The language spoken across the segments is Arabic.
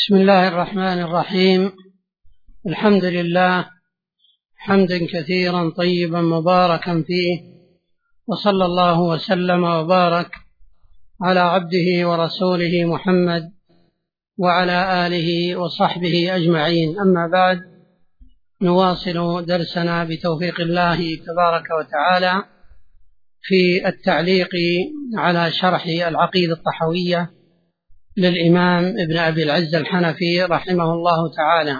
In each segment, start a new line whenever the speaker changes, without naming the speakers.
بسم الله الرحمن الرحيم. الحمد لله حمدا كثيرا طيبا مباركا فيه، وصلى الله وسلم وبارك على عبده ورسوله محمد وعلى آله وصحبه أجمعين. أما بعد، نواصل درسنا بتوفيق الله تبارك وتعالى في التعليق على شرح العقيدة الطحاوية للإمام ابن أبي العز الحنفي رحمه الله تعالى.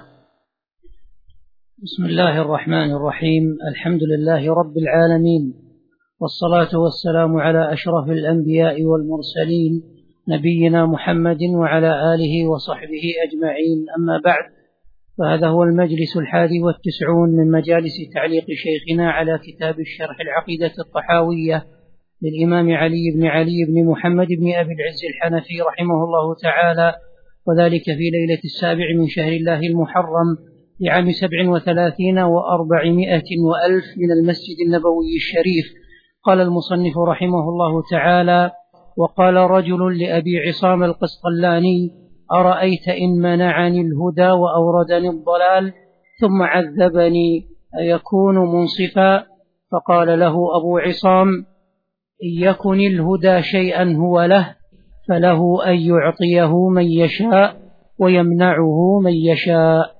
بسم الله الرحمن الرحيم. الحمد لله رب العالمين، والصلاة والسلام على أشرف الأنبياء والمرسلين نبينا محمد وعلى آله وصحبه أجمعين. أما بعد، فهذا هو المجلس 91 من مجالس تعليق شيخنا على كتاب الشرح العقيدة الطحاوية للإمام علي بن محمد بن أبي العز الحنفي رحمه الله تعالى، وذلك في ليلة 7 من شهر الله المحرم لعام 37 و400 وألف من المسجد النبوي الشريف. قال المصنف رحمه الله تعالى: وقال رجل لأبي عصام القسطلاني: أرأيت إن منعني الهدى وأوردني الضلال ثم عذبني أيكون منصفا؟ فقال له أبو عصام: إن يكن الهدى شيئا هو له فله أن يعطيه من يشاء ويمنعه من يشاء.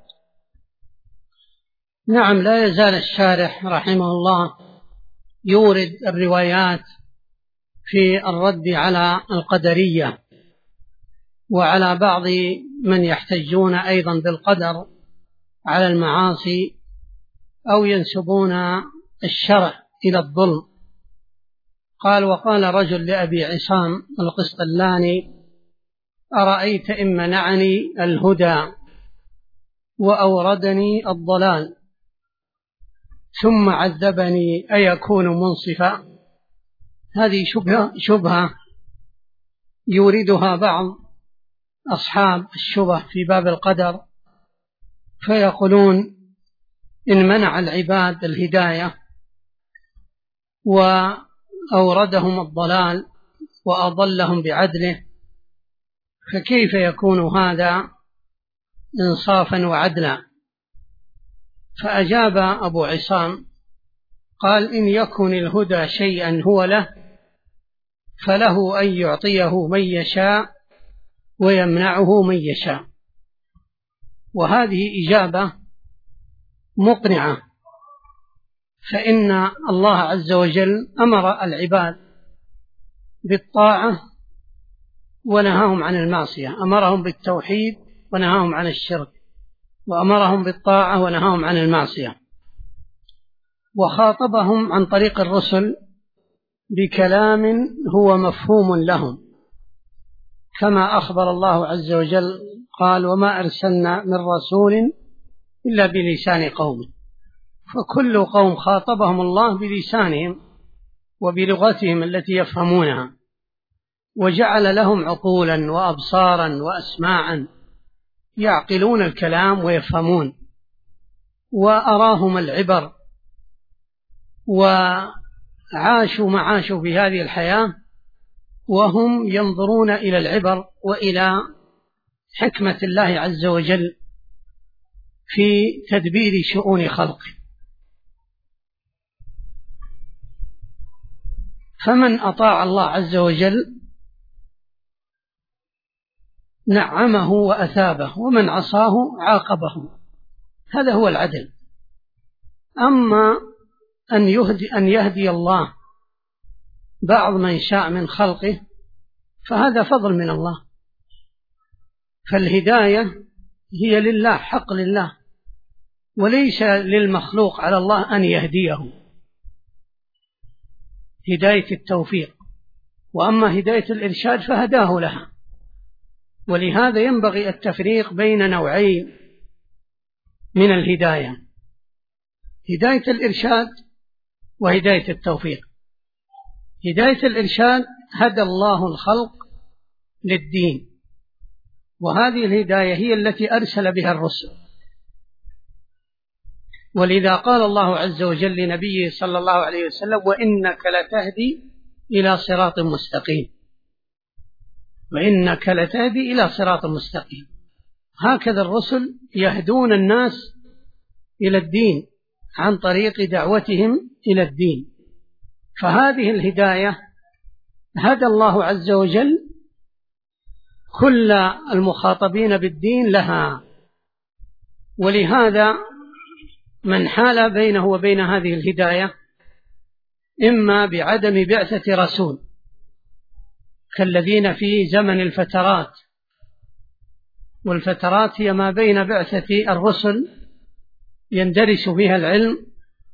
نعم، لا يزال الشارح رحمه الله يورد الروايات في الرد على القدرية وعلى بعض من يحتجون أيضا بالقدر على المعاصي أو ينسبون الشرع إلى الظلم. قال: وقال رجل لأبي عصام القسطلاني: أرأيت إن منعني الهدى وأوردني الضلال ثم عذبني أيكون منصفا؟ هذه شبهة يوردها بعض أصحاب الشبه في باب القدر، فيقولون إن منع العباد الهداية وأوردهم الضلال وأضلهم بعدله، فكيف يكون هذا إنصافا وعدلا؟ فأجاب أبو عصام قال: إن يكن الهدى شيئا هو له فله أن يعطيه من يشاء ويمنعه من يشاء. وهذه إجابة مقنعة، فإن الله عز وجل أمر العباد بالطاعة ونهاهم عن المعصية، أمرهم بالتوحيد ونهاهم عن الشرك، وأمرهم بالطاعة ونهاهم عن المعصية، وخاطبهم عن طريق الرسل بكلام هو مفهوم لهم، كما أخبر الله عز وجل قال: وما أرسلنا من رسول إلا بلسان قومه. فكل قوم خاطبهم الله بلسانهم وبلغتهم التي يفهمونها، وجعل لهم عقولا وأبصارا وأسماعا يعقلون الكلام ويفهمون، وأراهم العبر، وعاشوا معاشوا في هذه الحياة وهم ينظرون إلى العبر وإلى حكمة الله عز وجل في تدبير شؤون خلقه. فمن أطاع الله عز وجل نعمه وأثابه، ومن عصاه عاقبه. هذا هو العدل. أما أن يهدي الله بعض من شاء من خلقه فهذا فضل من الله، فالهداية هي لله، حق لله، وليس للمخلوق على الله أن يهديه، هداية التوفيق. وأما هداية الإرشاد فهداه لها. ولهذا ينبغي التفريق بين نوعين من الهداية: هداية الإرشاد وهداية التوفيق. هداية الإرشاد هدى الله الخلق للدين، وهذه الهداية هي التي أرسل بها الرسل. ولذا قال الله عز وجل لنبيه صلى الله عليه وسلم: وإنك لتهدي إلى صراط مستقيم. وإنك لتهدي إلى صراط مستقيم. هكذا الرسل يهدون الناس إلى الدين عن طريق دعوتهم إلى الدين. فهذه الهداية هدى الله عز وجل كل المخاطبين بالدين لها. ولهذا من حال بينه وبين هذه الهداية إما بعدم بعثة رسول كالذين في زمن الفترات، والفترات هي ما بين بعثة الرسل يندرس فيها العلم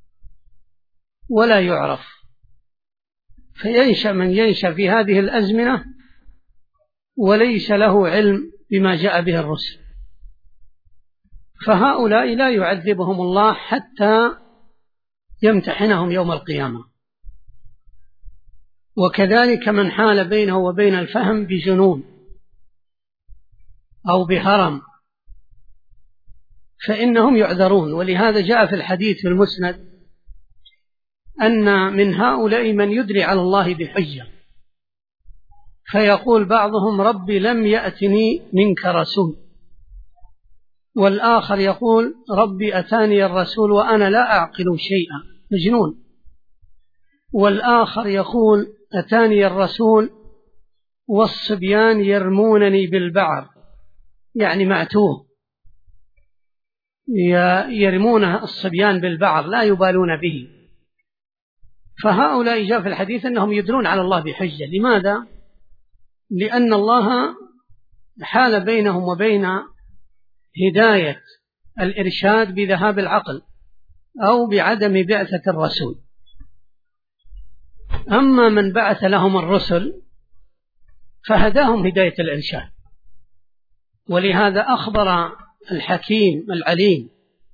ولا يعرف، فينشأ من ينشأ في هذه الأزمنة وليس له علم بما جاء به الرسل، فهؤلاء لا يعذبهم الله حتى يمتحنهم يوم القيامة. وكذلك من حال بينه وبين الفهم بجنون أو بهرم فإنهم يعذرون. ولهذا جاء في الحديث في المسند أن من هؤلاء من يدري على الله بحجة، فيقول بعضهم ربي لم يأتني منك رسول، والآخر يقول ربي أتاني الرسول وأنا لا أعقل شيئا، مجنون. والآخر يقول أتاني الرسول والصبيان يرمونني بالبعر، يعني معتوه، يرمون الصبيان بالبعر لا يبالون به. فهؤلاء جاء في الحديث أنهم يدلون على الله بحجة. لماذا؟ لأن الله حال بينهم وبين هداية الإرشاد بذهاب العقل أو بعدم بعثة الرسول. أما من بعث لهم الرسل فهداهم هداية الإرشاد. ولهذا أخبر الحكيم العليم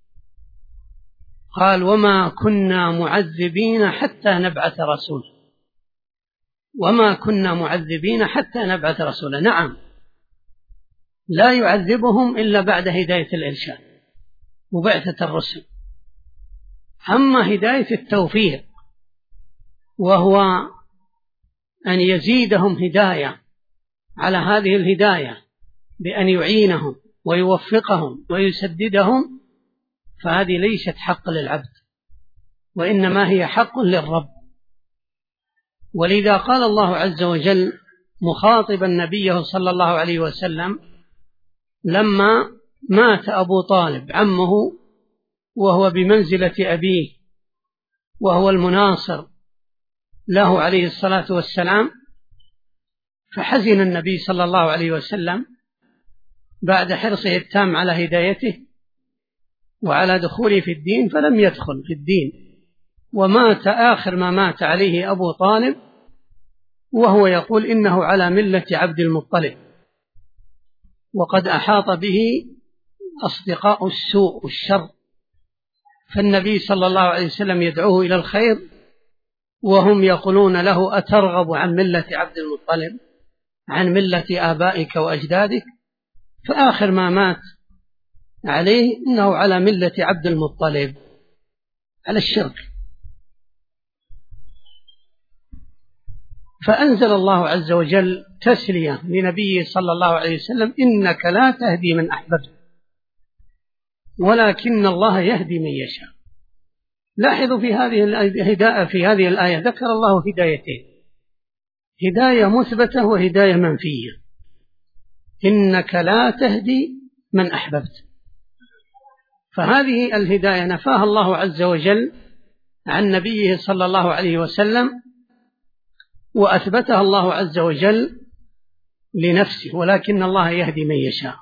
قال وما كنا معذبين حتى نبعث رسولا، وما كنا معذبين حتى نبعث رسولا. نعم، لا يعذبهم إلا بعد هداية الإرشاد وبعثة الرسل. أما هداية التوفيق وهو أن يزيدهم هداية على هذه الهداية بأن يعينهم ويوفقهم ويسددهم، فهذه ليست حق للعبد وإنما هي حق للرب. ولذا قال الله عز وجل مخاطبا نبيه صلى الله عليه وسلم لما مات أبو طالب عمه وهو بمنزلة أبيه وهو المناصر له عليه الصلاة والسلام، فحزن النبي صلى الله عليه وسلم بعد حرصه التام على هدايته وعلى دخوله في الدين، فلم يدخل في الدين، ومات آخر ما مات عليه أبو طالب وهو يقول إنه على ملة عبد المطلب، وقد أحاط به أصدقاء السوء والشر. فالنبي صلى الله عليه وسلم يدعوه إلى الخير وهم يقولون له أترغب عن ملة عبد المطلب، عن ملة آبائك وأجدادك؟ فآخر ما مات عليه إنه على ملة عبد المطلب، على الشرك. فأنزل الله عز وجل تسلية لنبيه صلى الله عليه وسلم إنك لا تهدي من أحببت ولكن الله يهدي من يشاء. لاحظوا في هذه الآية ذكر الله هدايتين، هداية مثبتة وهداية منفية. إنك لا تهدي من أحببت، فهذه الهداية نفاها الله عز وجل عن نبيه صلى الله عليه وسلم وأثبتها الله عز وجل لنفسه، ولكن الله يهدي من يشاء.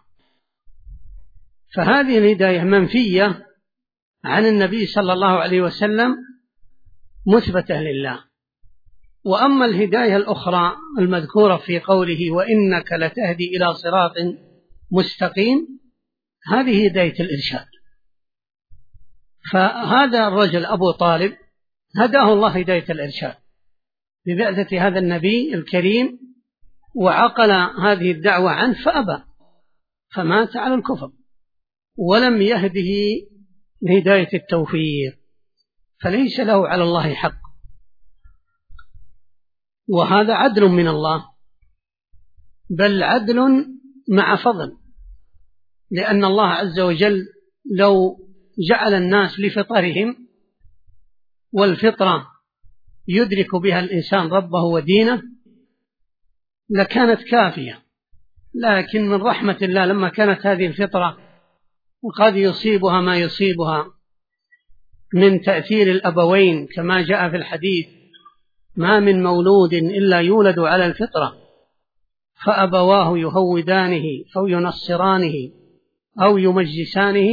فهذه الهداية منفية عن النبي صلى الله عليه وسلم مثبتة لله. وأما الهداية الأخرى المذكورة في قوله وإنك لتهدي إلى صراط مستقيم، هذه هداية الإرشاد. فهذا الرجل أبو طالب هداه الله هداية الإرشاد ببعثة هذا النبي الكريم، وعقل هذه الدعوة عنه فأبى، فمات على الكفر ولم يهده لهداية التوفيق، فليس له على الله حق. وهذا عدل من الله، بل عدل مع فضل، لأن الله عز وجل لو جعل الناس لفطرهم، والفطرة يدرك بها الإنسان ربه ودينه، لكانت كافية. لكن من رحمة الله لما كانت هذه الفطرة وقد يصيبها ما يصيبها من تأثير الأبوين، كما جاء في الحديث: ما من مولود إلا يولد على الفطرة فأبواه يهودانه أو ينصرانه أو يمجسانه،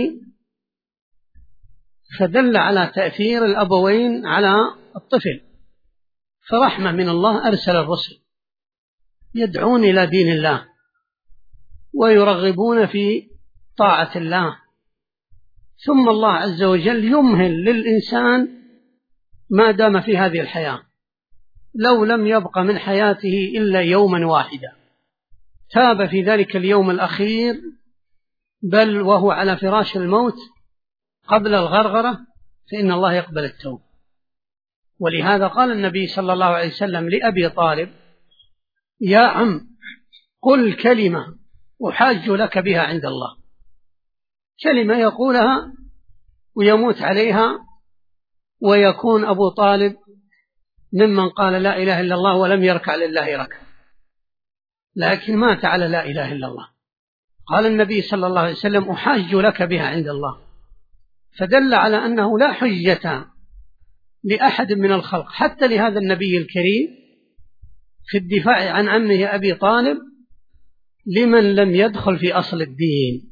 فدل على تأثير الأبوين على الطفل. فرحمة من الله أرسل الرسل يدعون إلى دين الله ويرغبون في طاعة الله، ثم الله عز وجل يمهل للإنسان ما دام في هذه الحياة. لو لم يبق من حياته إلا يوما واحدا تاب في ذلك اليوم الأخير، بل وهو على فراش الموت قبل الغرغرة، فإن الله يقبل التوبة. ولهذا قال النبي صلى الله عليه وسلم لأبي طالب: يا عم، قل كلمة أحاج لك بها عند الله. كلمة يقولها ويموت عليها، ويكون أبو طالب ممن قال لا إله إلا الله ولم يركع لله ركعة، لكن مات على لا إله إلا الله. قال النبي صلى الله عليه وسلم: أحاج لك بها عند الله. فدل على أنه لا حجة لأحد من الخلق حتى لهذا النبي الكريم في الدفاع عن عمه أبي طالب لمن لم يدخل في أصل الدين.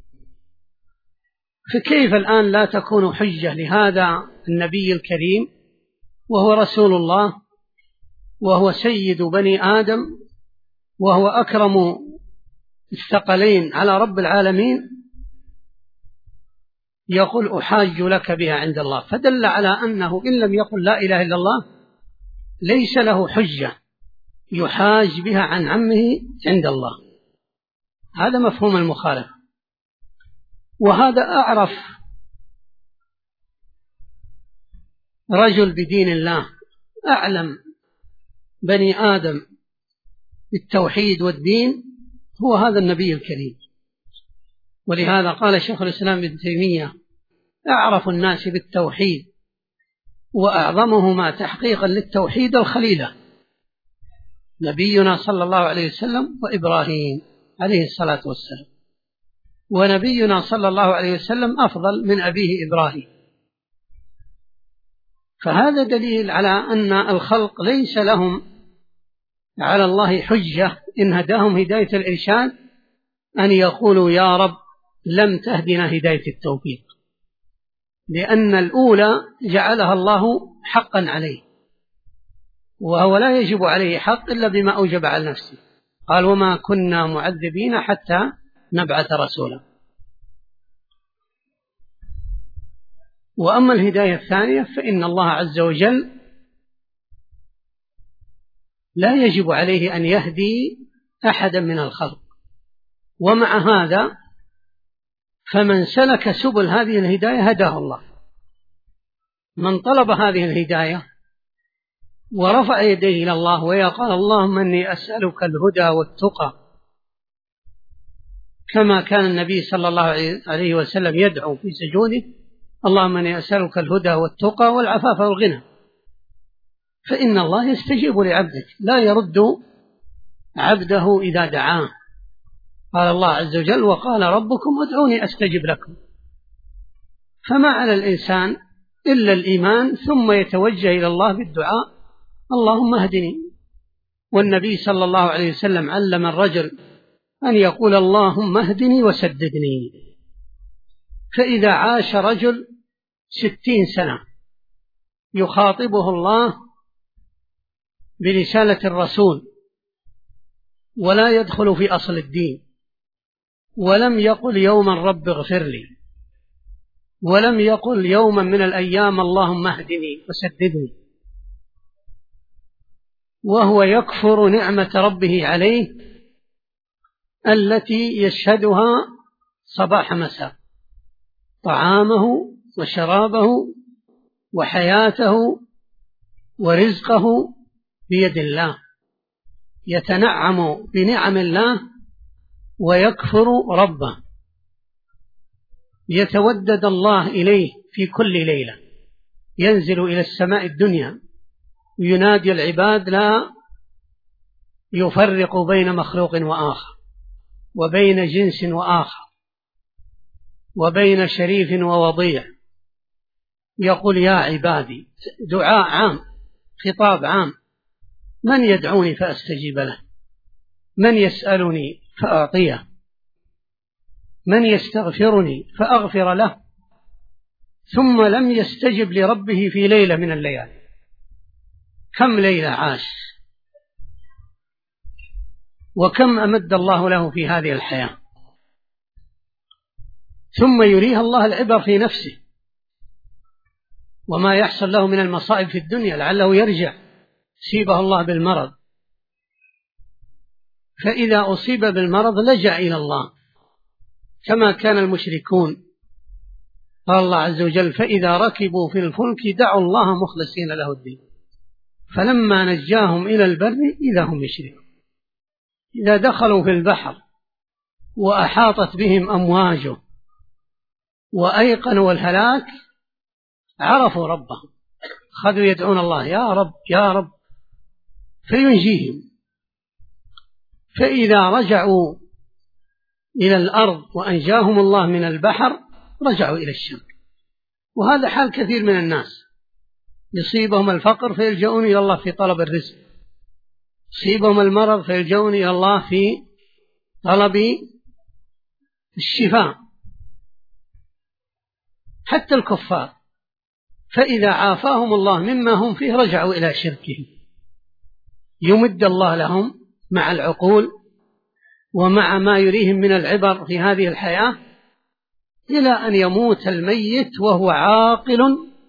فكيف الآن لا تكون حجة لهذا النبي الكريم وهو رسول الله وهو سيد بني آدم وهو أكرم الثقلين على رب العالمين، يقول: أحاج لك بها عند الله. فدل على أنه إن لم يقل لا إله إلا الله ليس له حجة يحاج بها عن عمه عند الله. هذا مفهوم المخالفة. وهذا أعرف رجل بدين الله، أعلم بني آدم بالتوحيد والدين، هو هذا النبي الكريم. ولهذا قال شيخ الإسلام ابن تيمية: أعرف الناس بالتوحيد وأعظمهما تحقيقا للتوحيد الخليلة، نبينا صلى الله عليه وسلم وإبراهيم عليه الصلاة والسلام. ونبينا صلى الله عليه وسلم أفضل من أبيه إبراهيم. فهذا دليل على أن الخلق ليس لهم على الله حجة إن هداهم هداية الإرشاد أن يقولوا: يا رب لم تهدنا هداية التوفيق، لأن الأولى جعلها الله حقا عليه، وهو لا يجب عليه حق إلا بما أوجب على نفسه. قال: وما كنا معذبين حتى نبعث رسولا. وأما الهداية الثانية فإن الله عز وجل لا يجب عليه أن يهدي أحدا من الخلق، ومع هذا فمن سلك سبل هذه الهداية هداه الله. من طلب هذه الهداية ورفع يديه إلى الله ويقال: اللهم إني أسألك الهدى والتقى، كما كان النبي صلى الله عليه وسلم يدعو في سجوده: اللهم إني أسألك الهدى والتقى والعفاف والغنى، فإن الله يستجيب لعبده، لا يرد عبده إذا دعاه. قال الله عز وجل: وقال ربكم ادعوني أستجب لكم. فما على الإنسان إلا الإيمان، ثم يتوجه إلى الله بالدعاء: اللهم اهدني. والنبي صلى الله عليه وسلم علم الرجل أن يقول: اللهم اهدني وسددني. فإذا عاش رجل 60 سنة يخاطبه الله برسالة الرسول ولا يدخل في أصل الدين، ولم يقل يوما رب اغفر لي، ولم يقل يوما من الأيام اللهم اهدني وسددني، وهو يكفر نعمة ربه عليه التي يشهدها صباح مساء: طعامه وشرابه وحياته ورزقه بيد الله، يتنعم بنعم الله ويكفر ربه. يتودد الله إليه في كل ليلة، ينزل إلى السماء الدنيا وينادي العباد، لا يفرق بين مخلوق وآخر، وبين جنس وآخر، وبين شريف ووضيع. يقول يا عبادي، دعاء عام، خطاب عام: من يدعوني فأستجيب له، من يسألني فأعطيه، من يستغفرني فأغفر له. ثم لم يستجب لربه في ليلة من الليالي. كم ليلة عاش، وكم أمد الله له في هذه الحياة. ثم يريها الله العبر في نفسه وما يحصل له من المصائب في الدنيا، لعله يرجع، يصيبه الله بالمرض. فإذا أصيب بالمرض لجأ إلى الله كما كان المشركون. قال الله عز وجل: فإذا ركبوا في الفلك دعوا الله مخلصين له الدين فلما نجاهم إلى البر إذا هم يشركون. إذا دخلوا في البحر وأحاطت بهم أمواجه وأيقنوا الهلاك عرفوا ربهم، خذوا يدعون الله: يا رب يا رب، فينجيهم. فإذا رجعوا إلى الأرض وأنجاهم الله من البحر رجعوا إلى الشرك. وهذا حال كثير من الناس، يصيبهم الفقر فيلجؤون إلى الله في طلب الرزق، يصيبهم المرض فيلجؤون إلى الله في طلب الشفاء. حتى الكفار فإذا عافاهم الله مما هم فيه رجعوا إلى شركهم. يمد الله لهم مع العقول ومع ما يريهم من العبر في هذه الحياة إلى أن يموت الميت وهو عاقل،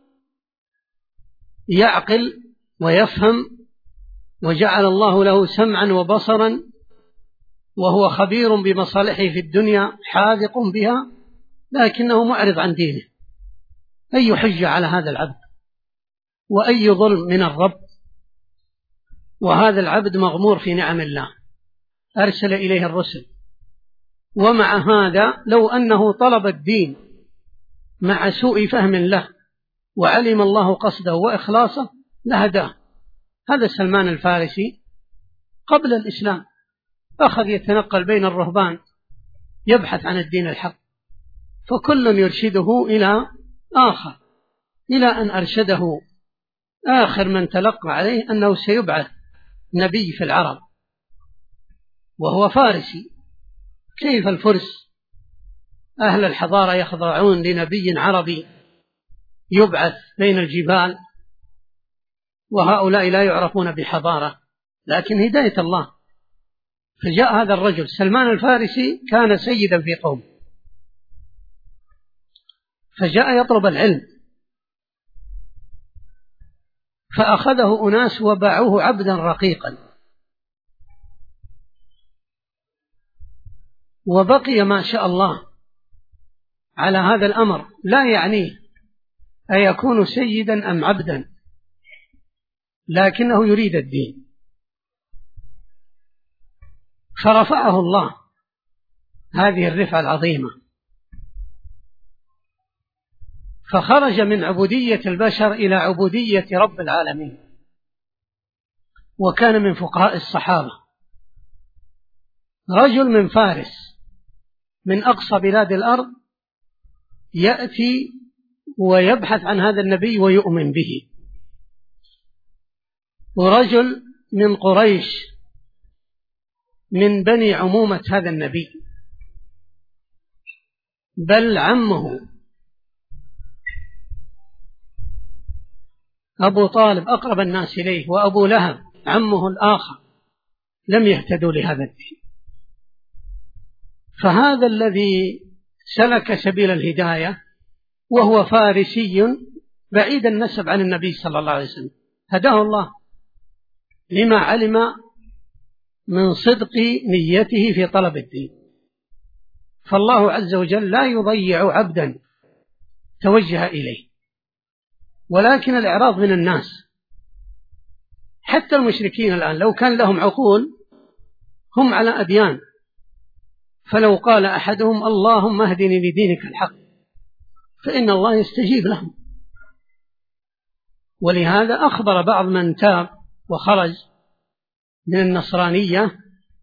يعقل ويفهم، وجعل الله له سمعا وبصرا، وهو خبير بمصالحه في الدنيا حاذق بها، لكنه معرض عن دينه. أي حجة على هذا العبد، وأي ظلم من الرب. وهذا العبد مغمور في نعم الله، أرسل إليه الرسل، ومع هذا لو أنه طلب الدين مع سوء فهم له وعلم الله قصده وإخلاصه لهداه. هذا سلمان الفارسي قبل الإسلام أخذ يتنقل بين الرهبان يبحث عن الدين الحق، فكل يرشده إلى آخر، إلى أن أرشده آخر من تلقى عليه أنه سيبعث نبي في العرب وهو فارسي. كيف الفرس أهل الحضارة يخضعون لنبي عربي يبعث بين الجبال، وهؤلاء لا يعرفون بحضارة، لكن هداية الله. فجاء هذا الرجل سلمان الفارسي كان سيدا في قومه، فجاء يطلب العلم، فأخذه أناس وباعوه عبدا رقيقا، وبقي ما شاء الله على هذا الأمر، لا يعنيه أيكون سيدا أم عبدا، لكنه يريد الدين. فرفعه الله هذه الرفعة العظيمة، فخرج من عبودية البشر إلى عبودية رب العالمين، وكان من فقهاء الصحابة. رجل من فارس من أقصى بلاد الأرض يأتي ويبحث عن هذا النبي ويؤمن به، ورجل من قريش من بني عمومة هذا النبي، بل عمه أبو طالب أقرب الناس إليه، وأبو لهب عمه الآخر لم يهتدوا لهذا الدين. فهذا الذي سلك سبيل الهداية وهو فارسي بعيد النسب عن النبي صلى الله عليه وسلم، هداه الله لما علم من صدق نيته في طلب الدين. فالله عز وجل لا يضيع عبدا توجه إليه، ولكن الإعراض من الناس، حتى المشركين الآن لو كان لهم عقول هم على أديان، فلو قال أحدهم اللهم اهدني لدينك الحق فإن الله يستجيب لهم. ولهذا أخبر بعض من تاب وخرج من النصرانية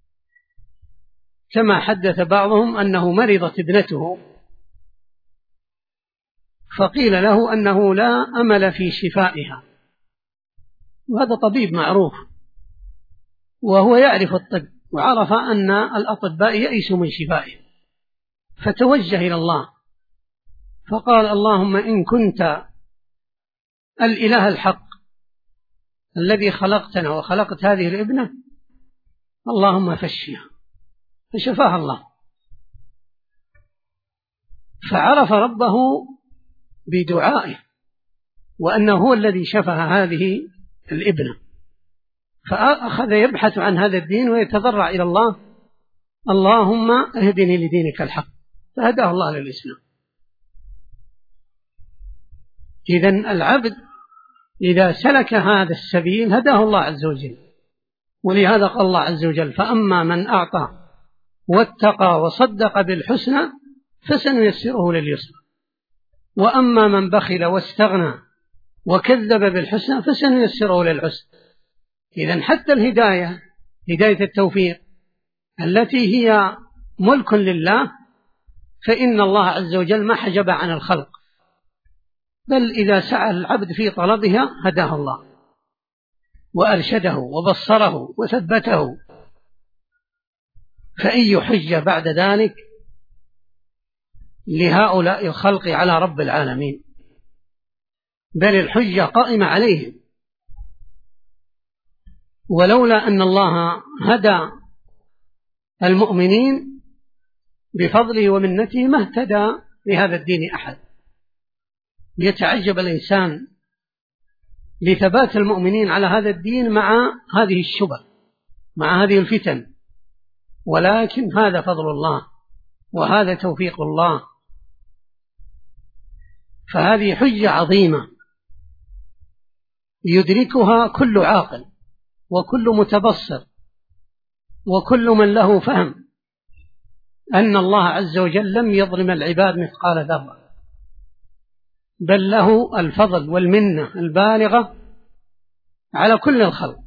كما حدث بعضهم أنه مرضت ابنته فقيل له أنه لا أمل في شفائها، وهذا طبيب معروف وهو يعرف الطب، وعرف أن الأطباء يئسوا من شفائه، فتوجه إلى الله فقال: اللهم إن كنت الإله الحق الذي خلقتنا وخلقت هذه الابنة، اللهم فشفها، فشفاها الله. فعرف ربه بدعائه وأنه هو الذي شفى هذه الابنة، فأخذ يبحث عن هذا الدين ويتضرع إلى الله: اللهم اهدني لدينك الحق، فهداه الله للإسلام. إذن العبد إذا سلك هذا السبيل هداه الله عز وجل. ولهذا قال الله عز وجل: فأما من أعطى واتقى وصدق بالحسنى فسنيسره لليسرى، وأما من بخل واستغنى وكذب بالحسنى فسنيسره للعسرى. إذن حتى الهداية، هداية التوفيق التي هي ملك لله، فإن الله عز وجل ما حجب عن الخلق، بل إذا سعى العبد في طلبها هداه الله وأرشده وبصره وثبته. فأي حجة بعد ذلك لهؤلاء الخلق على رب العالمين؟ بل الحجة قائمة عليهم. ولولا أن الله هدى المؤمنين بفضله ومنته ما اهتدى لهذا الدين أحد. يتعجب الإنسان لثبات المؤمنين على هذا الدين مع هذه الشبه، مع هذه الفتن، ولكن هذا فضل الله وهذا توفيق الله. فهذه حجة عظيمة يدركها كل عاقل وكل متبصر وكل من له فهم أن الله عز وجل لم يظلم العباد مثقال ذرة، بل له الفضل والمنة البالغة على كل الخلق.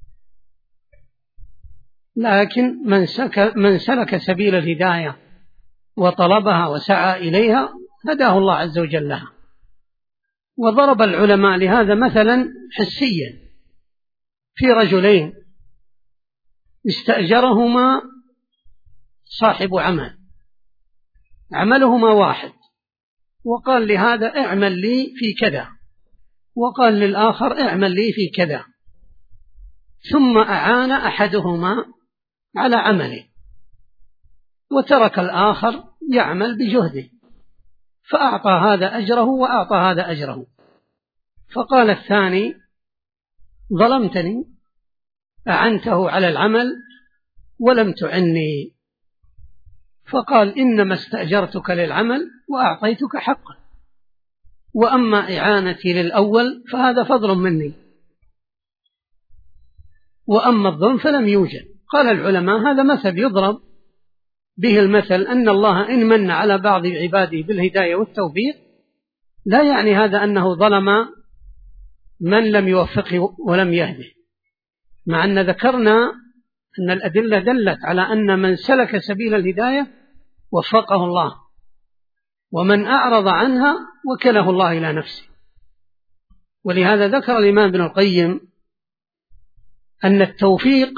لكن من سلك سبيل الهداية وطلبها وسعى إليها هداه الله عز وجل لها. وضرب العلماء لهذا مثلا حسيا في رجلين استأجرهما صاحب عملهما واحد، وقال لهذا اعمل لي في كذا، وقال للآخر اعمل لي في كذا، ثم أعان أحدهما على عمله وترك الآخر يعمل بجهده، فأعطى هذا أجره وأعطى هذا أجره. فقال الثاني: ظلمتني، أعنته على العمل ولم تعني. فقال: إنما استأجرتك للعمل وأعطيتك حقا، وأما إعانتي للأول فهذا فضل مني، وأما الظلم فلم يوجد. قال العلماء: هذا مثل يضرب به المثل أن الله إن من على بعض عباده بالهداية والتوفيق لا يعني هذا أنه ظلم من لم يوفقه ولم يهده، مع أن ذكرنا أن الأدلة دلت على أن من سلك سبيل الهداية وفقه الله، ومن أعرض عنها وكله الله إلى نفسه. ولهذا ذكر الإمام ابن القيم أن التوفيق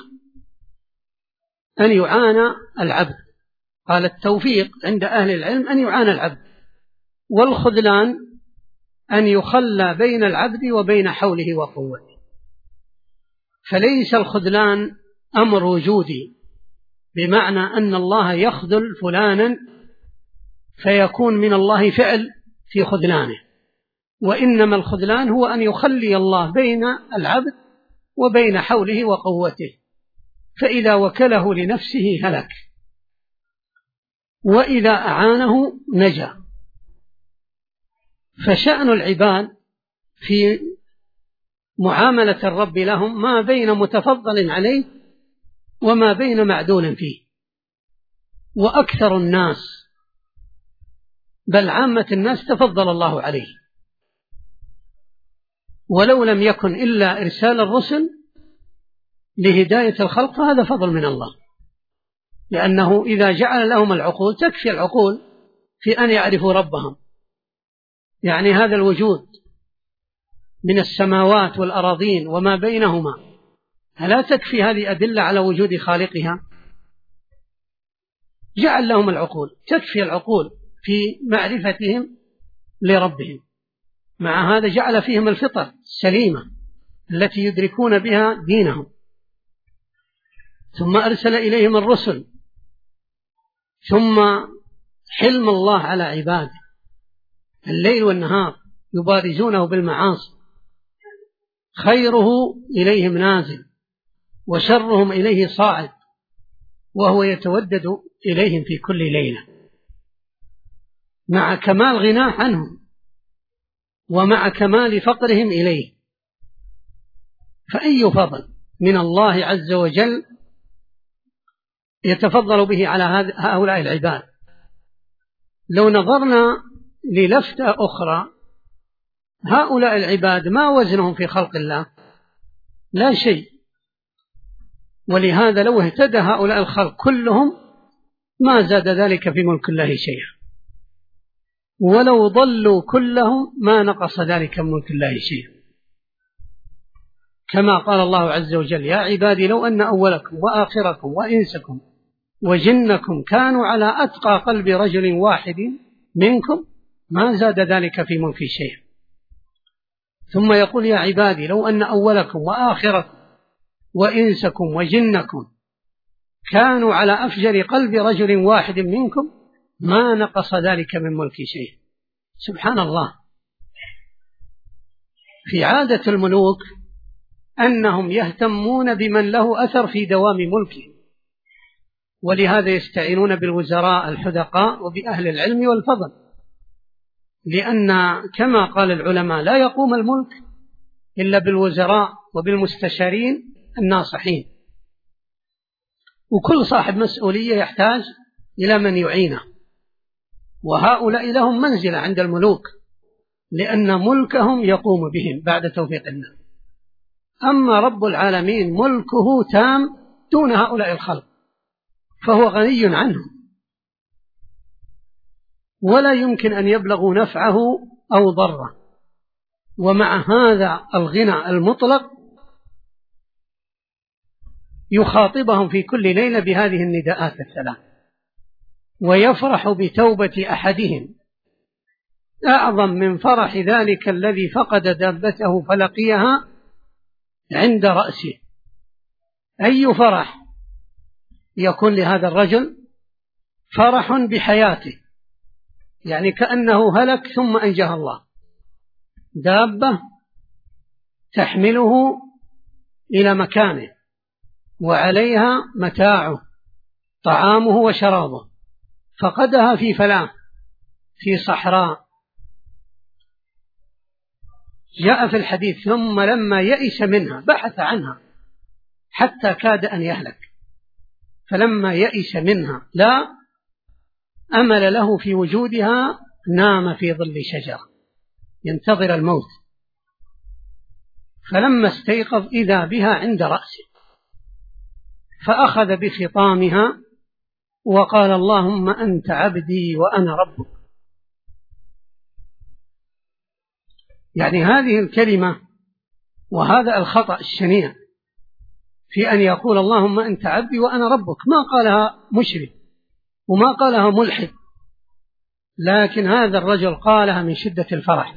أن يعانى العبد. قال: التوفيق عند أهل العلم أن يعانى العبد، والخذلان أن يخلى بين العبد وبين حوله وقوته. فليس الخذلان أمر وجودي بمعنى أن الله يخذل فلانا فيكون من الله فعل في خذلانه، وإنما الخذلان هو أن يخلي الله بين العبد وبين حوله وقوته، فإذا وكله لنفسه هلك، وإذا أعانه نجا. فشأن العباد في معاملة الرب لهم ما بين متفضل عليه وما بين معدول فيه. وأكثر الناس بل عامة الناس تفضل الله عليه، ولو لم يكن إلا إرسال الرسل لهداية الخلق فهذا فضل من الله، لأنه إذا جعل لهم العقول تكفي العقول في أن يعرفوا ربهم. يعني هذا الوجود من السماوات والأراضين وما بينهما، ألا تكفي هذه أدلة على وجود خالقها؟ جعل لهم العقول، تكفي العقول في معرفتهم لربهم. مع هذا جعل فيهم الفطر السليمة التي يدركون بها دينهم، ثم أرسل إليهم الرسل، ثم حلم الله على عباده، الليل والنهار يبارزونه بالمعاصي، خيره إليهم نازل وشرهم إليه صاعد، وهو يتودد إليهم في كل ليلة، مع كمال غناه عنهم ومع كمال فقرهم إليه. فأي فضل من الله عز وجل يتفضل به على هؤلاء العباد؟ لو نظرنا للفتة أخرى، هؤلاء العباد ما وزنهم في خلق الله؟ لا شيء. ولهذا لو اهتدى هؤلاء الخلق كلهم ما زاد ذلك في ملك الله شيئا، ولو ضلوا كلهم ما نقص ذلك من ملك الله شيئا. كما قال الله عز وجل: يا عبادي لو أن أولكم وآخركم وإنسكم وجنكم كانوا على أتقى قلب رجل واحد منكم ما زاد ذلك في ملك شيئا. ثم يقول: يا عبادي لو أن أولكم وآخركم وإنسكم وجنكم كانوا على أفجر قلب رجل واحد منكم ما نقص ذلك من ملك شيء. سبحان الله. في عادة الملوك أنهم يهتمون بمن له أثر في دوام ملكه، ولهذا يستعينون بالوزراء الحدقاء وبأهل العلم والفضل، لأن كما قال العلماء لا يقوم الملك إلا بالوزراء وبالمستشارين الناصحين، وكل صاحب مسؤولية يحتاج إلى من يعينه، وهؤلاء لهم منزلة عند الملوك لأن ملكهم يقوم بهم بعد توفيق الله. أما رب العالمين ملكه تام دون هؤلاء الخلق، فهو غني عنهم ولا يمكن أن يبلغوا نفعه أو ضره. ومع هذا الغنى المطلق يخاطبهم في كل ليلة بهذه النداءات الثلاث، ويفرح بتوبة أحدهم أعظم من فرح ذلك الذي فقد دابته فلقيها عند رأسه. أي فرح يكون لهذا الرجل؟ فرح بحياته، يعني كأنه هلك ثم أنجاه الله، دابة تحمله إلى مكانه وعليها متاعه طعامه وشرابه، فقدها في فلاة في صحراء. جاء في الحديث: ثم لما يئس منها بحث عنها حتى كاد أن يهلك، فلما يئس منها لا أمل له في وجودها نام في ظل شجرة ينتظر الموت، فلما استيقظ إذا بها عند رأسه، فأخذ بخطامها وقال: اللهم أنت عبدي وأنا ربك. يعني هذه الكلمة وهذا الخطأ الشنيع في أن يقول اللهم أنت عبدي وأنا ربك، ما قالها مشرك وما قالها ملحد، لكن هذا الرجل قالها من شدة الفرح.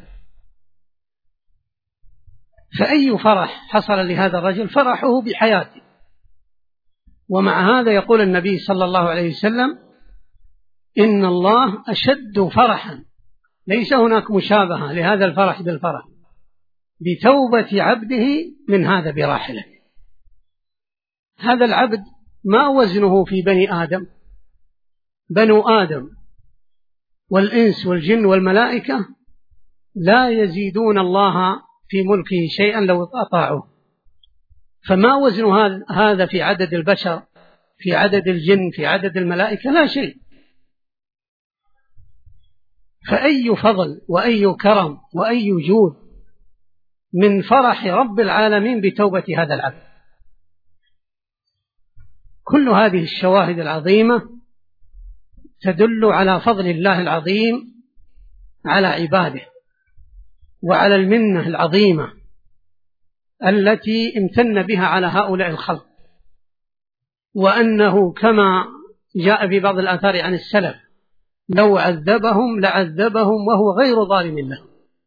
فأي فرح حصل لهذا الرجل؟ فرحه بحياته. ومع هذا يقول النبي صلى الله عليه وسلم: إن الله أشد فرحا، ليس هناك مشابهة لهذا الفرح بالفرح، بتوبة عبده من هذا براحله. هذا العبد ما وزنه في بني آدم؟ بنو آدم والإنس والجن والملائكة لا يزيدون الله في ملكه شيئا لو أطاعوه، فما وزن هذا في عدد البشر، في عدد الجن، في عدد الملائكة؟ لا شيء. فأي فضل وأي كرم وأي جود من فرح رب العالمين بتوبة هذا العبد. كل هذه الشواهد العظيمة تدل على فضل الله العظيم على عباده، وعلى المنة العظيمة التي امتن بها على هؤلاء الخلق، وأنه كما جاء في بعض الآثار عن السلف لو عذبهم لعذبهم وهو غير ظالم له،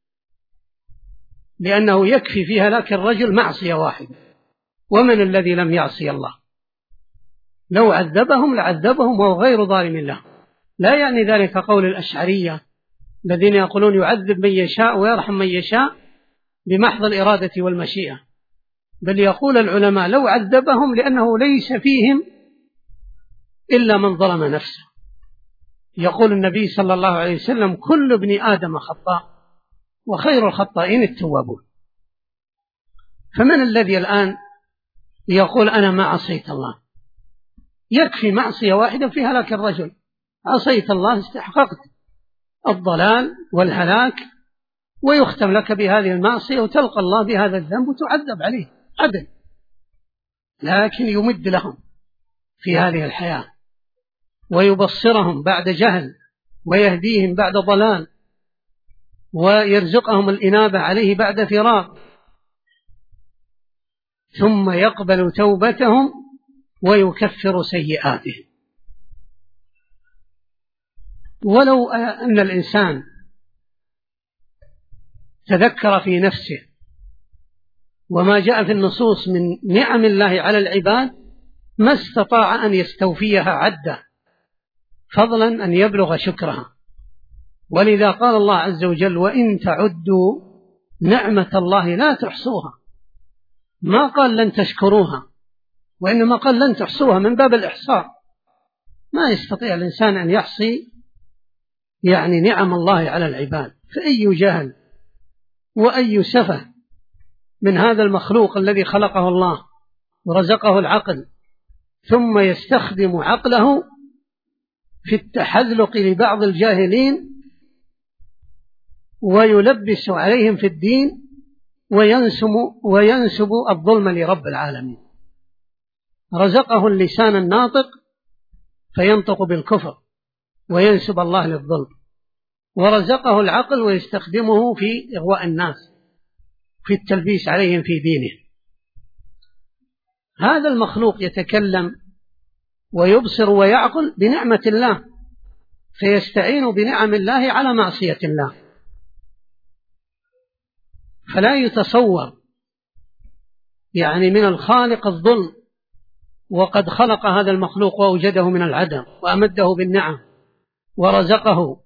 لأنه يكفي في هلاك الرجل معصية واحدة، ومن الذي لم يعصي الله؟ لو عذبهم لعذبهم وهو غير ظالم له. لا يعني ذلك قول الأشعرية الذين يقولون يعذب من يشاء ويرحم من يشاء بمحض الإرادة والمشيئة، بل يقول العلماء لو عذبهم لأنه ليس فيهم إلا من ظلم نفسه. يقول النبي صلى الله عليه وسلم كل ابن آدم خطاء وخير الخطائين التوابون. فمن الذي الآن يقول أنا ما عصيت الله؟ يكفي معصية واحدة في هلاك الرجل، عصيت الله استحققت الضلال والهلاك، ويختم لك بهذه المعصية وتلقى الله بهذا الذنب وتعذب عليه عدل. لكن يمد لهم في هذه الحياة ويبصرهم بعد جهل ويهديهم بعد ضلال ويرزقهم الإنابة عليه بعد فراق، ثم يقبل توبتهم ويكفر سيئاتهم. ولو أن الإنسان تذكر في نفسه وما جاء في النصوص من نعم الله على العباد ما استطاع أن يستوفيها عدة، فضلا أن يبلغ شكرها. ولذا قال الله عز وجل وإن تعدوا نعمة الله لا تحصوها، ما قال لن تشكروها، وإنما قال لن تحصوها من باب الإحصاء. ما يستطيع الإنسان أن يحصي يعني نعم الله على العباد. فأي جهل وأي سفه من هذا المخلوق الذي خلقه الله ورزقه العقل، ثم يستخدم عقله في التحذلق لبعض الجاهلين ويلبس عليهم في الدين وينسب الظلم لرب العالمين. رزقه اللسان الناطق فينطق بالكفر وينسب الله للظلم، ورزقه العقل ويستخدمه في إغواء الناس في التلبيس عليهم في دينه. هذا المخلوق يتكلم ويبصر ويعقل بنعمة الله، فيستعين بنعم الله على معصية الله. فلا يتصور يعني من الخالق الظلم، وقد خلق هذا المخلوق وأوجده من العدم وأمده بالنعم ورزقه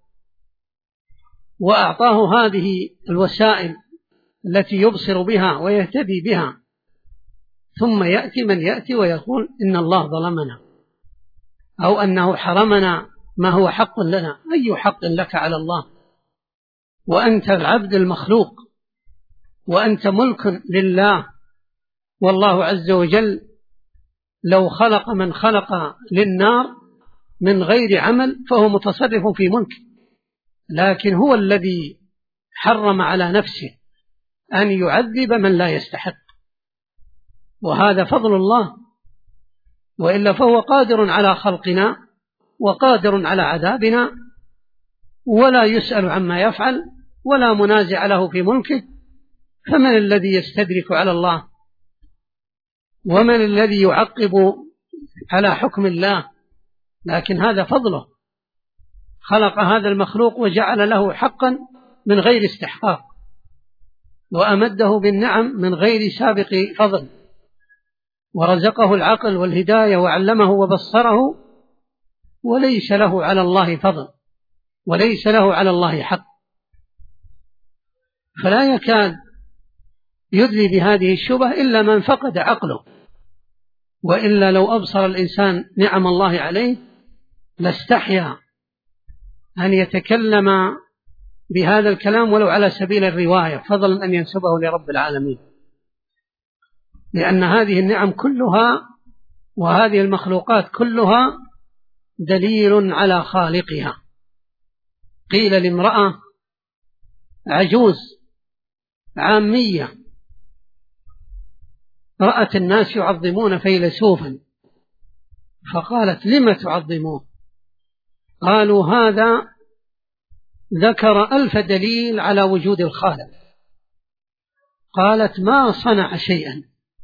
وأعطاه هذه الوسائل التي يبصر بها ويهتدي بها، ثم يأتي من يأتي ويقول إن الله ظلمنا أو أنه حرمنا ما هو حق لنا. أي حق لك على الله وأنت العبد المخلوق وأنت ملك لله؟ والله عز وجل لو خلق من خلق للنار من غير عمل فهو متصرف في ملك، لكن هو الذي حرم على نفسه أن يعذب من لا يستحق، وهذا فضل الله، وإلا فهو قادر على خلقنا وقادر على عذابنا ولا يسأل عما يفعل ولا منازع له في ملكه. فمن الذي يستدرك على الله؟ ومن الذي يعقب على حكم الله؟ لكن هذا فضله، خلق هذا المخلوق وجعل له حقا من غير استحقاق، وأمده بالنعم من غير سابق فضل، ورزقه العقل والهداية وعلمه وبصره، وليس له على الله فضل وليس له على الله حق. فلا يكاد يدري بهذه الشبه إلا من فقد عقله، وإلا لو أبصر الإنسان نعم الله عليه لاستحيا أن يتكلم بهذا الكلام ولو على سبيل الرواية، فضلا أن ينسبه لرب العالمين، لأن هذه النعم كلها وهذه المخلوقات كلها دليل على خالقها. قيل لامرأة عجوز عامية رأت الناس يعظمون فيلسوفا، فقالت: لم تعظموه؟ قالوا: هذا ذكر 1000 دليل على وجود الخالق. قالت: ما صنع شيئا،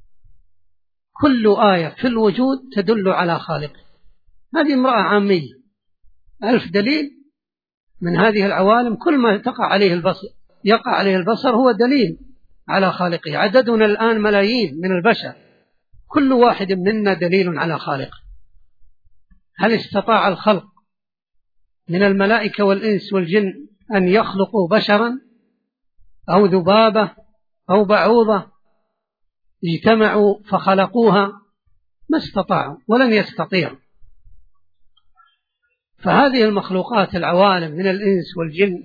كل آية في الوجود تدل على خالقه. هذه امرأة عامية، 1000 دليل من هذه العوالم، كل ما يقع عليه البصر هو دليل على خالقه. عددنا الآن ملايين من البشر، كل واحد منا دليل على خالقه. هل استطاع الخلق من الملائكة والإنس والجن أن يخلقوا بشرا أو ذبابة أو بعوضة اجتمعوا فخلقوها؟ ما استطاعوا ولن يستطيعوا. فهذه المخلوقات، العوالم من الإنس والجن،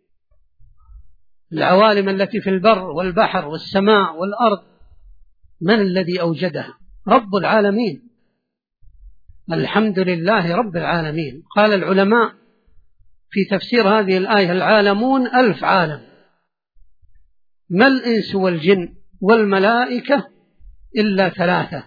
العوالم التي في البر والبحر والسماء والأرض، من الذي أوجدها؟ رب العالمين. الحمد لله رب العالمين. قال العلماء في تفسير هذه الآية: العالمون 1000 عالم، ما الإنس والجن والملائكة إلا 3.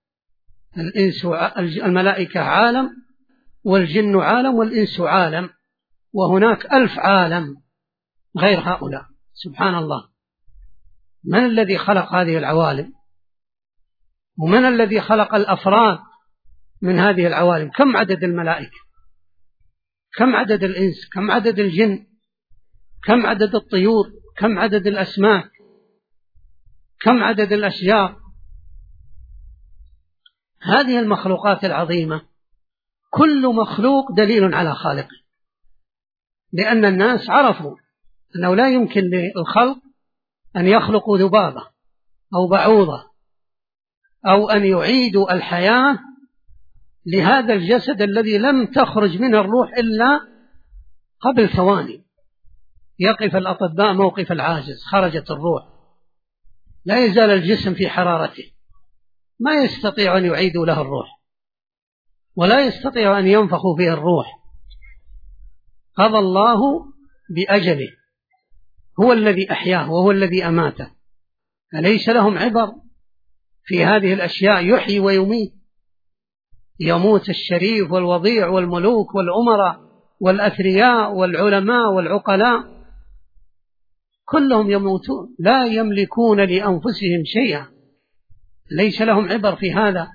الملائكة عالم، والجن عالم، والإنس عالم، وهناك 1000 عالم غير هؤلاء. سبحان الله. من الذي خلق هذه العوالم؟ ومن الذي خلق الأفراد من هذه العوالم؟ كم عدد الملائكة؟ كم عدد الإنس؟ كم عدد الجن؟ كم عدد الطيور؟ كم عدد الأسماك؟ كم عدد الأشجار؟ هذه المخلوقات العظيمة كل مخلوق دليل على خالقه، لأن الناس عرفوا أنه لا يمكن للخلق أن يخلقوا ذبابة أو بعوضة أو أن يعيدوا الحياة لهذا الجسد الذي لم تخرج منه الروح إلا قبل ثواني. يقف الأطباء موقف العاجز، خرجت الروح، لا يزال الجسم في حرارته، ما يستطيع أن يعيدوا له الروح، ولا يستطيع أن ينفخوا فيه الروح. قضى الله بأجله، هو الذي أحياه وهو الذي أماته. أليس لهم عبر في هذه الأشياء؟ يحيي ويميت، يموت الشريف والوضيع والملوك والأمراء والأثرياء والعلماء والعقلاء، كلهم يموتون، لا يملكون لأنفسهم شيئا. ليس لهم عبر في هذا؟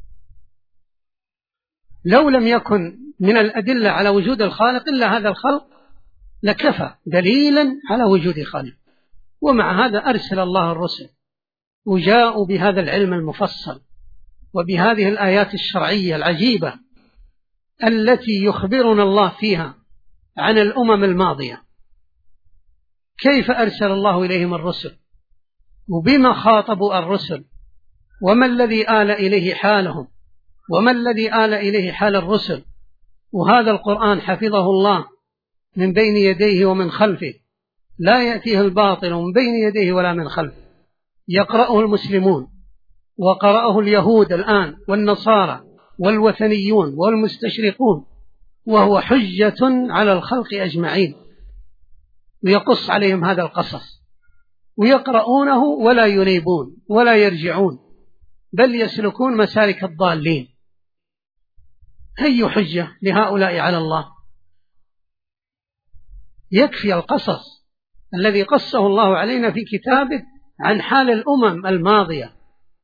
لو لم يكن من الأدلة على وجود الخالق إلا هذا الخلق لكفى دليلا على وجود خالق. ومع هذا أرسل الله الرسل وجاءوا بهذا العلم المفصل وبهذه الآيات الشرعية العجيبة التي يخبرنا الله فيها عن الأمم الماضية، كيف أرسل الله إليهم الرسل، وبما خاطبوا الرسل، وما الذي آل إليه حالهم، وما الذي آل إليه حال الرسل. وهذا القرآن حفظه الله من بين يديه ومن خلفه، لا يأتيه الباطل من بين يديه ولا من خلفه، يقرأه المسلمون وقرأه اليهود الآن والنصارى والوثنيون والمستشرقون، وهو حجة على الخلق أجمعين، ويقص عليهم هذا القصص ويقرؤونه ولا ينيبون ولا يرجعون، بل يسلكون مسالك الضالين. أي حجة لهؤلاء على الله؟ يكفي القصص الذي قصه الله علينا في كتابه عن حال الأمم الماضية،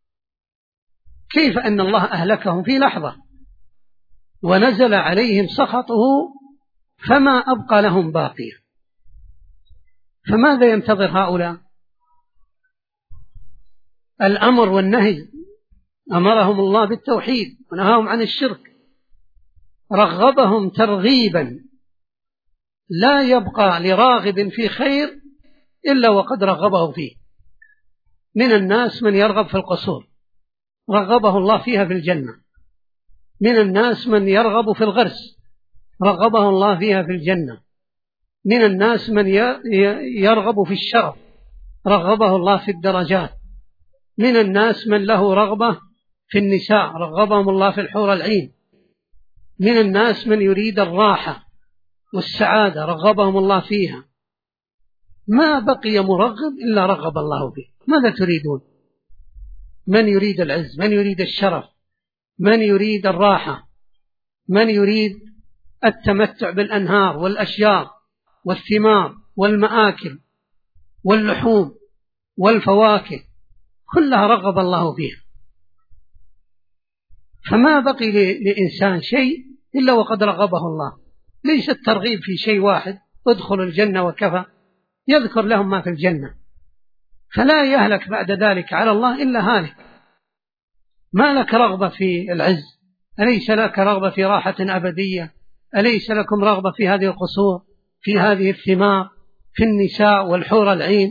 كيف أن الله أهلكهم في لحظة ونزل عليهم سخطه فما أبقى لهم باقية. فماذا ينتظر هؤلاء؟ الأمر والنهي، أمرهم الله بالتوحيد ونهاهم عن الشرك، رغبهم ترغيبا لا يبقى لراغب في خير إلا وقد رغبه فيه. من الناس من يرغب في القصور، رغبه الله فيها في الجنة. من الناس من يرغب في الغرس، رغبه الله فيها في الجنة. من الناس من يرغب في الشرف، رغبه الله في الدرجات. من الناس من له رغبة في النساء، رغبهم الله في الحور العين. من الناس من يريد الراحة، والسعادة رغبهم الله فيها، ما بقي مرغب إلا رغب الله فيه. ماذا تريدون؟ من يريد العز، من يريد الشرف، من يريد الراحة، من يريد التمتع بالأنهار والأشجار والثمار والمآكل واللحوم والفواكه، كلها رغب الله فيها. فما بقي لإنسان شيء إلا وقد رغبه الله. ليس الترغيب في شيء واحد، ادخلوا الجنة وكفى، يذكر لهم ما في الجنة، فلا يهلك بعد ذلك على الله إلا هالك. ما لك رغبة في العز؟ أليس لك رغبة في راحة أبدية؟ أليس لكم رغبة في هذه القصور، في هذه الثمار، في النساء والحور العين؟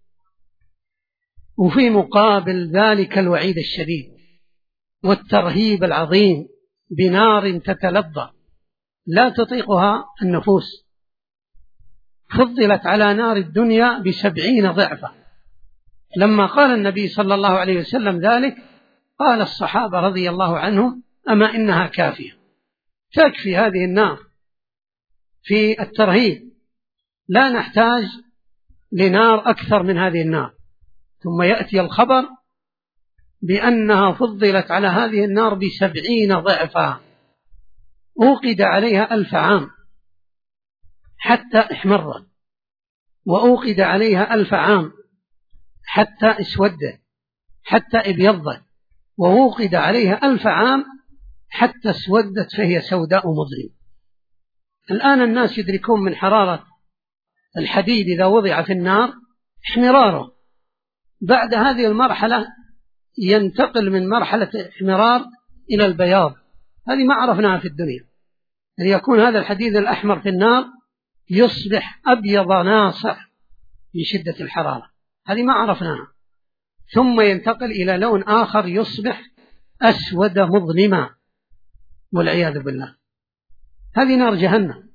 وفي مقابل ذلك الوعيد الشديد والترهيب العظيم بنار تتلظى لا تطيقها النفوس، فضلت على نار الدنيا ب70 ضعفا. لما قال النبي صلى الله عليه وسلم ذلك قال الصحابة رضي الله عنهم: أما إنها كافية، تكفي هذه النار في الترهيب، لا نحتاج لنار أكثر من هذه النار. ثم يأتي الخبر بأنها فضلت على هذه النار ب70 ضعفا، أوقد عليها 1000 عام حتى احمرت، وأوقد عليها 1000 عام حتى اسودت، حتى ابيضت، وأوقد عليها 1000 عام حتى اسودت فهي سوداء مظلمة. الآن الناس يدركون من حرارة الحديد إذا وضع في النار احمراره، بعد هذه المرحلة ينتقل من مرحلة الاحمرار إلى البياض. هذه ما عرفناها في الدنيا، أن يكون هذا الحديد الأحمر في النار يصبح أبيض ناصع من شدة الحرارة، هذه ما عرفناها. ثم ينتقل إلى لون آخر يصبح أسود مظلما والعياذ بالله. هذه نار جهنم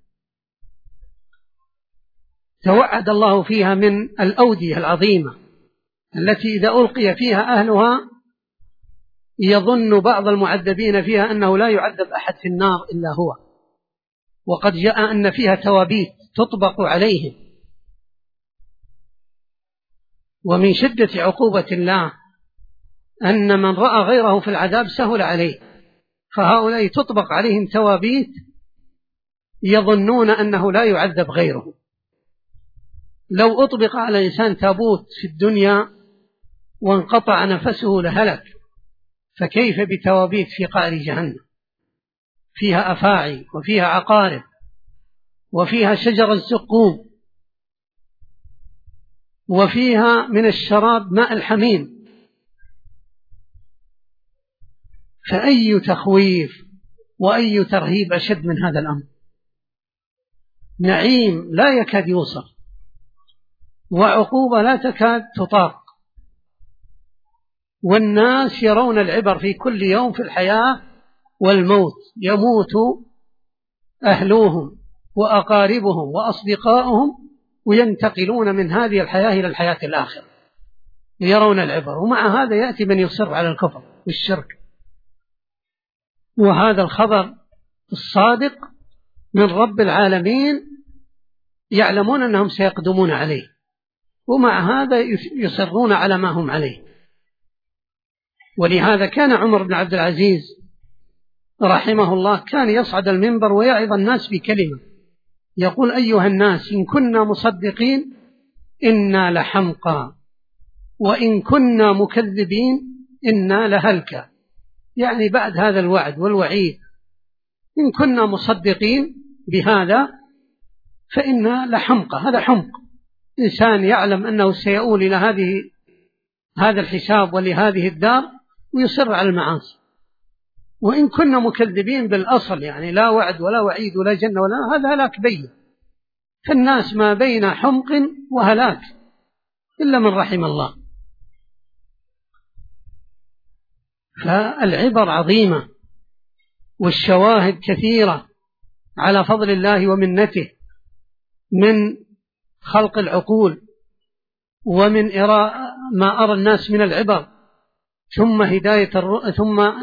توعد الله فيها من الأودية العظيمة التي إذا ألقي فيها أهلها يظن بعض المعذبين فيها أنه لا يعذب أحد في النار إلا هو، وقد جاء أن فيها توابيت تطبق عليهم. ومن شدة عقوبة الله أن من رأى غيره في العذاب سهل عليه، فهؤلاء تطبق عليهم توابيت يظنون أنه لا يعذب غيره. لو أطبق على إنسان تابوت في الدنيا وانقطع نفسه لهلك، فكيف بتوابيت في قعر جهنم فيها أفاعي وفيها عقارب وفيها شجر الزقوم وفيها من الشراب ماء الحميم. فأي تخويف وأي ترهيب أشد من هذا الأمر؟ نعيم لا يكاد يوصف، وعقوبة لا تكاد تطاق، والناس يرون العبر في كل يوم في الحياة والموت. يموت أهلوهم وأقاربهم وأصدقائهم وينتقلون من هذه الحياة إلى الحياة الآخرة، يرون العبر. ومع هذا يأتي من يصر على الكفر والشرك. وهذا الخبر الصادق من رب العالمين، يعلمون أنهم سيقدمون عليه، ومع هذا يصرون على ما هم عليه. ولهذا كان عمر بن عبد العزيز رحمه الله كان يصعد المنبر ويعظ الناس بكلمة، يقول: أيها الناس، إن كنا مصدقين إنا لحمقى، وإن كنا مكذبين إنا لهلكى. يعني بعد هذا الوعد والوعيد، إن كنا مصدقين بهذا فإنا لحمقى. هذا حمق، إنسان يعلم أنه سيؤول إلى هذا الحساب ولهذه الدار ويصر على المعاصي. وإن كنا مكذبين بالأصل، يعني لا وعد ولا وعيد ولا جنة ولا، هذا هلاك بين. فالناس ما بين حمق وهلاك إلا من رحم الله. فالعبر عظيمة والشواهد كثيرة على فضل الله ومنته، من خلق العقول ومن ما أرى الناس من العبر، ثم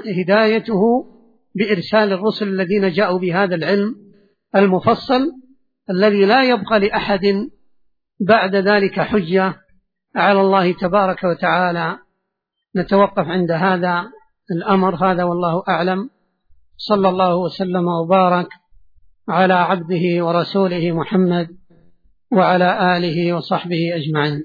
هدايته بإرسال الرسل الذين جاءوا بهذا العلم المفصل الذي لا يبقى لأحد بعد ذلك حجة على الله تبارك وتعالى. نتوقف عند هذا الأمر هذا والله أعلم. صلى الله وسلم وبارك على عبده ورسوله محمد وعلى آله وصحبه أجمعين.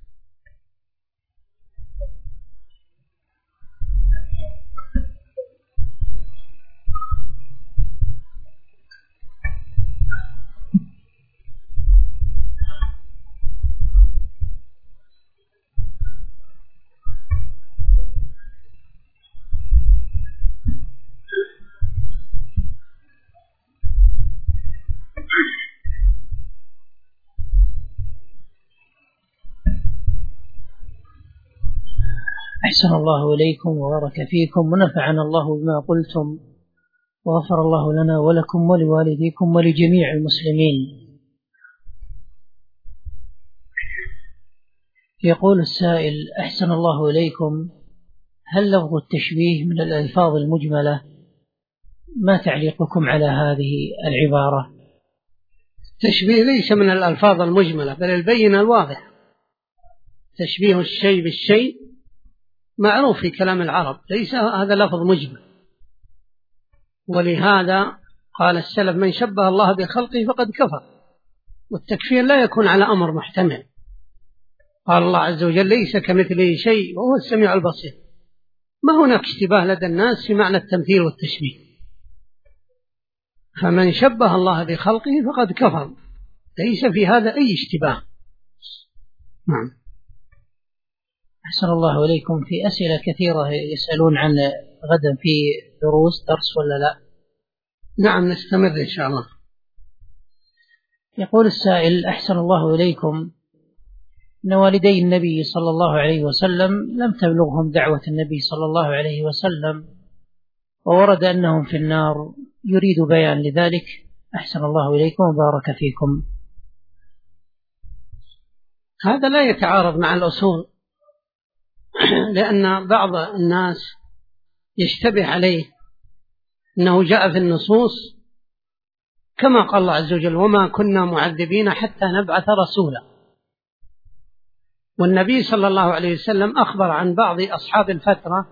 أحسن الله إليكم وبارك فيكم ونفعنا الله بما قلتم وغفر الله لنا ولكم ولوالديكم ولجميع المسلمين. يقول السائل: أحسن الله إليكم، هل لفظ التشبيه من الألفاظ المجملة؟ ما تعليقكم على هذه العبارة؟
التشبيه ليس من الألفاظ المجملة بل البين الواضح. تشبيه الشيء بالشيء معروف في كلام العرب، ليس هذا لفظ مجمل. ولهذا قال السلف: من شبه الله بخلقه فقد كفر. والتكفير لا يكون على أمر محتمل. قال الله عز وجل: ليس كمثله شيء وهو السميع البصير. ما هناك اشتباه لدى الناس في معنى التمثيل والتشبيه. فمن شبه الله بخلقه فقد كفر، ليس في هذا أي اشتباه. نعم.
أحسن الله إليكم، في أسئلة كثيرة يسألون عن غدا في درس ولا لا؟
نعم، نستمر إن شاء الله.
يقول السائل: أحسن الله إليكم، إن والدي النبي صلى الله عليه وسلم لم تبلغهم دعوة النبي صلى الله عليه وسلم، وورد أنهم في النار، يريد بيان لذلك. أحسن الله إليكم وبارك فيكم.
هذا لا يتعارض مع الأصول، لأن بعض الناس يشتبه عليه أنه جاء في النصوص كما قال الله عز وجل: وما كنا معذبين حتى نبعث رسولا. والنبي صلى الله عليه وسلم أخبر عن بعض أصحاب الفترة،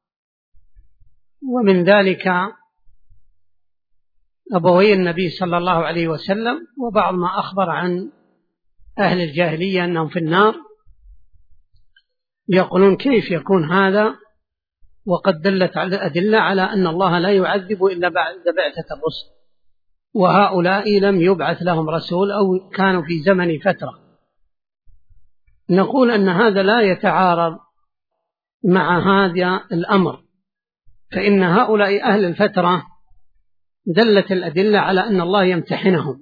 ومن ذلك أبوي النبي صلى الله عليه وسلم، وبعض ما أخبر عن أهل الجاهلية أنهم في النار. يقولون: كيف يكون هذا وقد دلت على الأدلة على أن الله لا يعذب إلا بعد بعثة الرسل، وهؤلاء لم يبعث لهم رسول أو كانوا في زمن فترة. نقول أن هذا لا يتعارض مع هذا الأمر، فإن هؤلاء أهل الفترة دلت الأدلة على أن الله يمتحنهم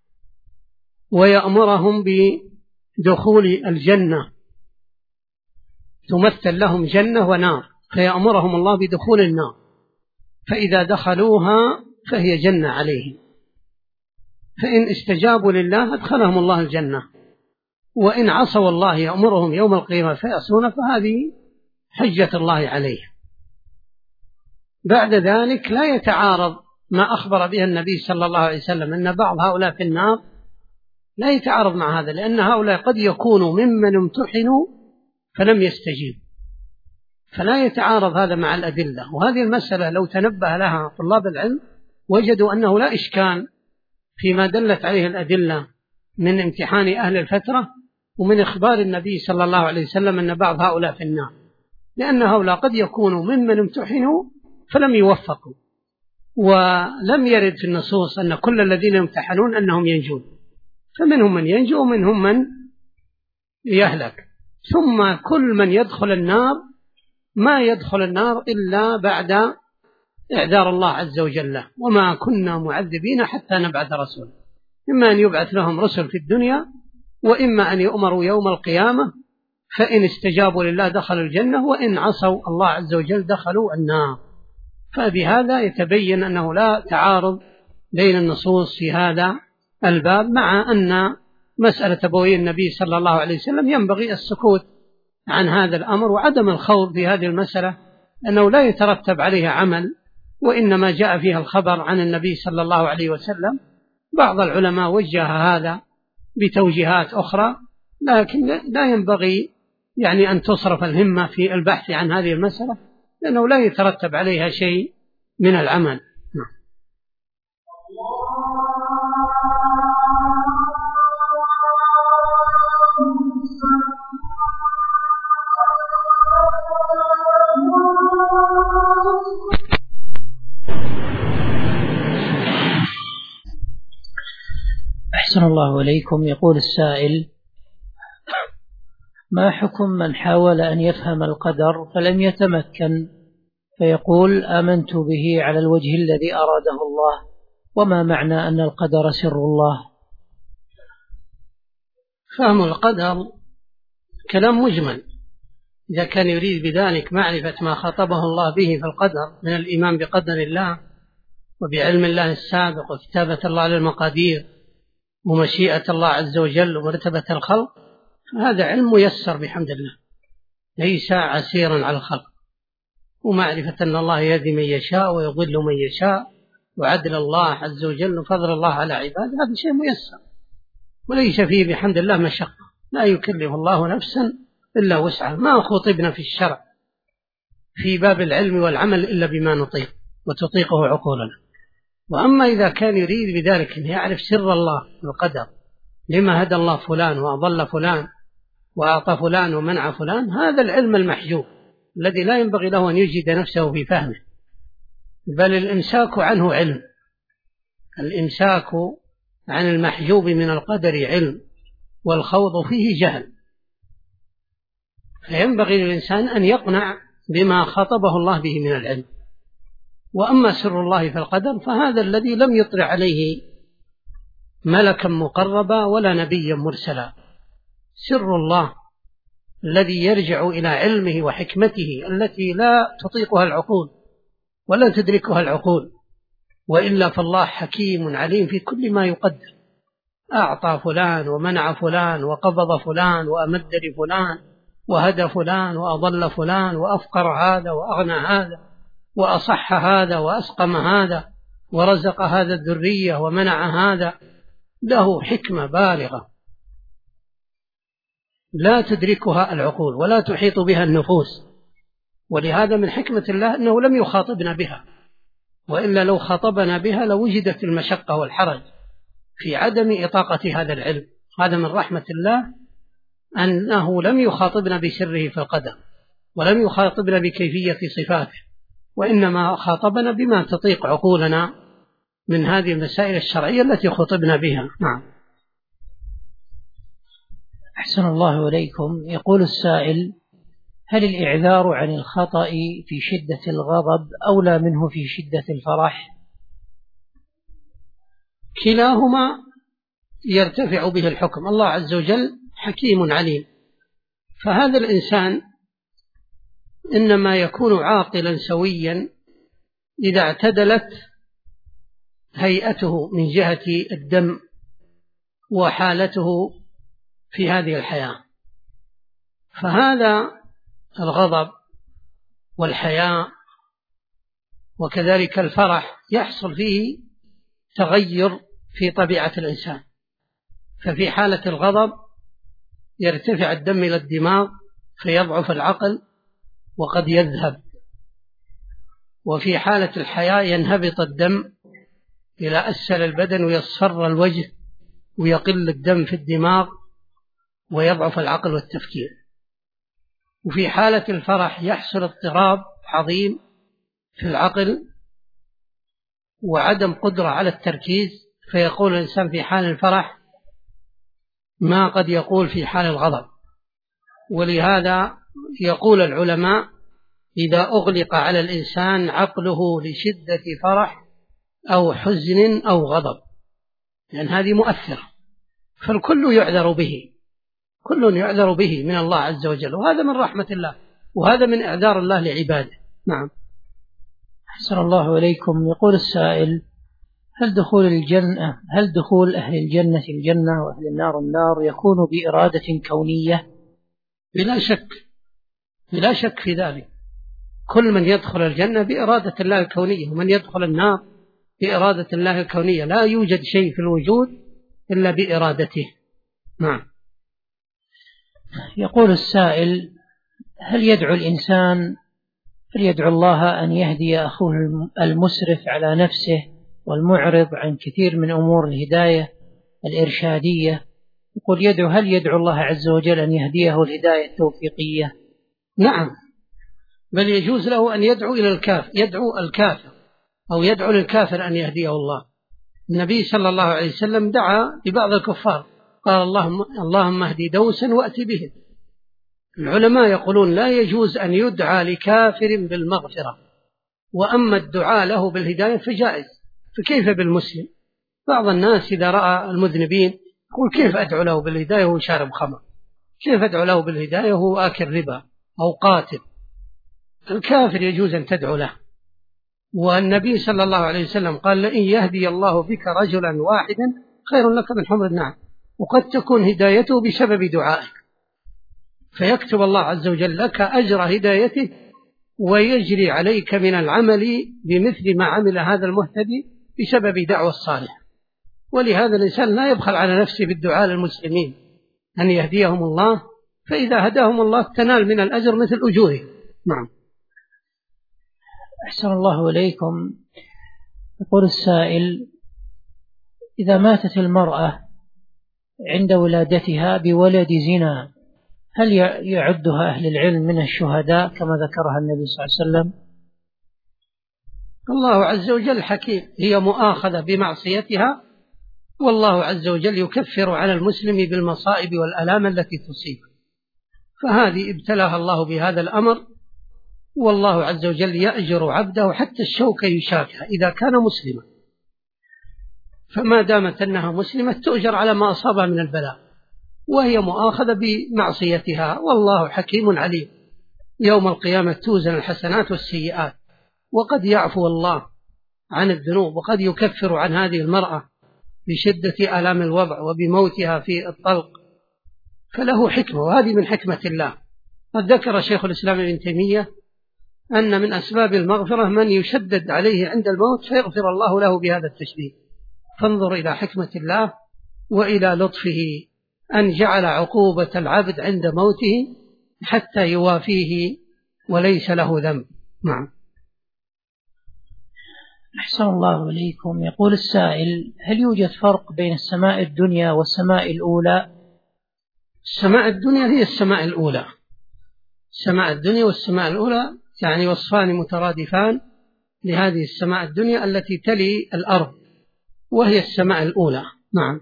ويأمرهم بدخول الجنة، تمثل لهم جنة ونار، فيأمرهم الله بدخول النار، فإذا دخلوها فهي جنة عليهم، فإن استجابوا لله أدخلهم الله الجنة، وإن عصوا الله يأمرهم يوم القيامة فيعصون، فهذه حجة الله عليهم. بعد ذلك لا يتعارض ما أخبر به النبي صلى الله عليه وسلم أن بعض هؤلاء في النار، لا يتعارض مع هذا، لأن هؤلاء قد يكونوا ممن امتحنوا فلم يستجيب، فلا يتعارض هذا مع الأدلة. وهذه المسألة لو تنبه لها طلاب العلم وجدوا أنه لا إشكال فيما دلت عليه الأدلة من امتحان أهل الفترة ومن إخبار النبي صلى الله عليه وسلم أن بعض هؤلاء في النار، لأن هؤلاء قد يكونوا ممن امتحنوا فلم يوفقوا، ولم يرد في النصوص أن كل الذين يمتحنون أنهم ينجون، فمنهم من ينجو ومنهم من يهلك. ثم كل من يدخل النار ما يدخل النار إلا بعد إعذار الله عز وجل: وما كنا معذبين حتى نبعث رسولا. إما أن يبعث لهم رسل في الدنيا، وإما أن يؤمروا يوم القيامة، فإن استجابوا لله دخلوا الجنة، وإن عصوا الله عز وجل دخلوا النار. فبهذا يتبين أنه لا تعارض بين النصوص في هذا الباب، مع أن مسألة أبوي النبي صلى الله عليه وسلم ينبغي السكوت عن هذا الأمر وعدم الخوض في هذه المسألة، أنه لا يترتب عليها عمل، وإنما جاء فيها الخبر عن النبي صلى الله عليه وسلم بعض العلماء وجه هذا بتوجيهات أخرى، لكن لا ينبغي يعني أن تصرف الهمة في البحث عن هذه المسألة، لأنه لا يترتب عليها شيء من العمل.
أحسن الله إليكم. يقول السائل: ما حكم من حاول أن يفهم القدر فلم يتمكن، فيقول آمنت به على الوجه الذي أراده الله، وما معنى أن القدر سر الله؟
فهم القدر كلام مجمل، إذا كان يريد بذلك معرفة ما خطبه الله به في القدر من الإيمان بقدر الله وبعلم الله السابق وكتابة الله للمقادير ومشيئة الله عز وجل ومرتبة الخلق، هذا علم ميسر بحمد الله، ليس عسيرا على الخلق. ومعرفة أن الله يهدي من يشاء ويضل من يشاء وعدل الله عز وجل وفضل الله على عباده، هذا شيء ميسر وليس فيه بحمد الله مشقة، لا يكلف الله نفسا إلا وسعها. ما خطبنا في الشرع في باب العلم والعمل إلا بما نطيق وتطيقه عقولنا. وأما إذا كان يريد بذلك أن يعرف سر الله القدر، لما هدى الله فلان وأضل فلان وأعطى فلان ومنع فلان، هذا العلم المحجوب الذي لا ينبغي له أن يجد نفسه في فهمه، بل الإمساك عنه علم. الإمساك عن المحجوب من القدر علم، والخوض فيه جهل. فينبغي للإنسان أن يقنع بما خطبه الله به من العلم. وأما سر الله في القدر فهذا الذي لم يطلع عليه ملكا مقربا ولا نبيا مرسلا، سر الله الذي يرجع إلى علمه وحكمته التي لا تطيقها العقول ولا تدركها العقول، وإلا فالله حكيم عليم في كل ما يقدر، أعطى فلان ومنع فلان وقبض فلان وأمد لفلان وهدى فلان وأضل فلان وأفقر هذا وأغنى هذا وأصح هذا وأسقم هذا ورزق هذا الذرية ومنع هذا، له حكمة بالغة لا تدركها العقول ولا تحيط بها النفوس. ولهذا من حكمة الله أنه لم يخاطبنا بها، وإلا لو خاطبنا بها لوجدت المشقة والحرج في عدم إطاقة هذا العلم. هذا من رحمة الله أنه لم يخاطبنا بسره في القدر ولم يخاطبنا بكيفية صفاته، وإنما خاطبنا بما تطيق عقولنا من هذه المسائل الشرعية التي خطبنا بها. نعم.
أحسن الله إليكم. يقول السائل: هل الإعذار عن الخطأ في شدة الغضب أولى منه في شدة الفرح؟
كلاهما يرتفع به الحكم. الله عز وجل حكيم عليم، فهذا الإنسان إنما يكون عاقلا سويا إذا اعتدلت هيئته من جهة الدم وحالته في هذه الحياة. فهذا الغضب والحياء وكذلك الفرح يحصل فيه تغير في طبيعة الإنسان. ففي حالة الغضب يرتفع الدم إلى الدماغ فيضعف العقل وقد يذهب، وفي حالة الحياء ينهبط الدم إلى أسفل البدن ويصفر الوجه ويقل الدم في الدماغ ويضعف العقل والتفكير. وفي حالة الفرح يحصل اضطراب عظيم في العقل وعدم قدرة على التركيز، فيقول الإنسان في حال الفرح ما قد يقول في حال الغضب. ولهذا يقول العلماء: إذا أغلق على الإنسان عقله لشدة فرح أو حزن أو غضب، لأن هذه مؤثرة، فالكل يعذر به، كل يعذر به من الله عز وجل، وهذا من رحمة الله، وهذا من إعذار الله لعباده. نعم.
أحسن الله إليكم. يقول السائل: هل دخول أهل الجنة الجنة وأهل النار النار يكون بإرادة كونية؟
بلا شك في ذلك. كل من يدخل الجنة بإرادة الله الكونية، ومن يدخل النار بإرادة الله الكونية، لا يوجد شيء في الوجود إلا بإرادته. نعم.
يقول السائل: هل يدعو الله أن يهدي أخوه المسرف على نفسه والمعرض عن كثير من أمور الهداية الإرشادية؟ يقول هل يدعو الله عز وجل أن يهديه الهداية التوفيقية؟
نعم، بل يجوز له أن يدعو الكافر أو يدعو للكافر أن يهديه الله. النبي صلى الله عليه وسلم دعا لبعض الكفار، قال اللهم اهدي دوسا وأتي بهم. العلماء يقولون لا يجوز أن يدعى لكافر بالمغفرة، وأما الدعاء له بالهداية فجائز، فكيف بالمسلم؟ بعض الناس إذا رأى المذنبين يقول كيف أدعو له بالهداية وهو شارب خمر، كيف أدعو له بالهداية وهو آكل ربا أو قاتل. الكافر يجوز أن تدعو له. والنبي صلى الله عليه وسلم قال لئن يهدي الله بك رجلا واحدا خير لك من حمر النعم، وقد تكون هدايته بسبب دعائك، فيكتب الله عز وجل لك أجر هدايته ويجري عليك من العمل بمثل ما عمل هذا المهتدي بسبب دعوة الصالح. ولهذا الإنسان لا يبخل على نفسه بالدعاء للمسلمين أن يهديهم الله، فإذا هداهم الله تنال من الأجر مثل أجوره. نعم.
أحسن الله إليكم. يقول السائل: إذا ماتت المرأة عند ولادتها بولد زنا هل يعدها أهل العلم من الشهداء كما ذكرها النبي صلى الله عليه وسلم؟
الله عز وجل حكيم، هي مؤاخذة بمعصيتها، والله عز وجل يكفر على المسلم بالمصائب والآلام التي تصيب، فهذه ابتلاها الله بهذا الأمر، والله عز وجل يأجر عبده حتى الشوكة يشاكها إذا كان مسلما، فما دامت أنها مسلمة تؤجر على ما أصابها من البلاء، وهي مؤاخذة بمعصيتها، والله حكيم عليم. يوم القيامة توزن الحسنات والسيئات، وقد يعفو الله عن الذنوب، وقد يكفر عن هذه المرأة بشدة آلام الوضع وبموتها في الطلق، فله حكمة، وهذه من حكمة الله. قد ذكر شيخ الإسلام ابن تيمية أن من أسباب المغفرة من يشدد عليه عند الموت فيغفر الله له بهذا التشديد. فانظر إلى حكمة الله وإلى لطفه أن جعل عقوبة العبد عند موته حتى يوافيه وليس له ذنب. نعم.
أحسن الله إليكم. يقول السائل: هل يوجد فرق بين السماء الدنيا والسماء الأولى؟
السماء الدنيا هي السماء الأولى. السماء الدنيا والسماء الأولى يعني وصفان مترادفان لهذه السماء الدنيا التي تلي الأرض، وهي السماء الأولى. نعم.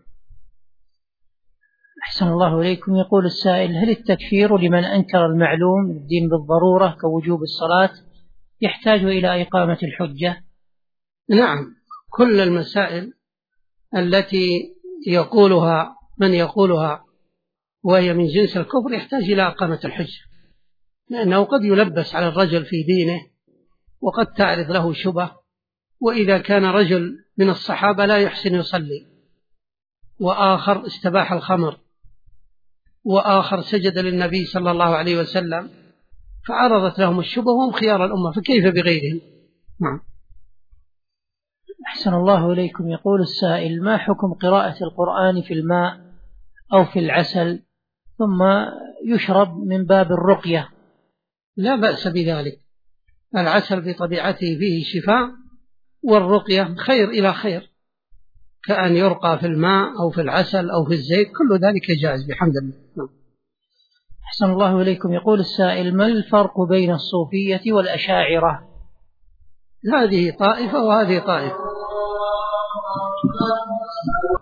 أحسن الله إليكم. يقول السائل: هل التكفير لمن أنكر المعلوم الدين بالضرورة كوجوب الصلاة يحتاج إلى إقامة الحجة؟
نعم، كل المسائل التي يقولها من يقولها وهي من جنس الكفر يحتاج إلى إقامة الحجة، لأنه قد يلبس على الرجل في دينه وقد تعرض له شبه، وإذا كان رجل من الصحابة لا يحسن يصلي، وآخر استباح الخمر، وآخر سجد للنبي صلى الله عليه وسلم، فعرضت لهم الشبه وهم خيار الأمة، فكيف بغيرهم؟ نعم.
أحسن الله إليكم. يقول السائل: ما حكم قراءة القرآن في الماء أو في العسل ثم يشرب من باب الرقية؟
لا بأس بذلك، العسل بطبيعته فيه شفاء، والرقية خير إلى خير، كأن يرقى في الماء أو في العسل أو في الزيت، كل ذلك جائز بحمد الله.
أحسن الله إليكم. يقول السائل: ما الفرق بين الصوفية والأشاعرة؟
هذه طائفة وهذه طائفة.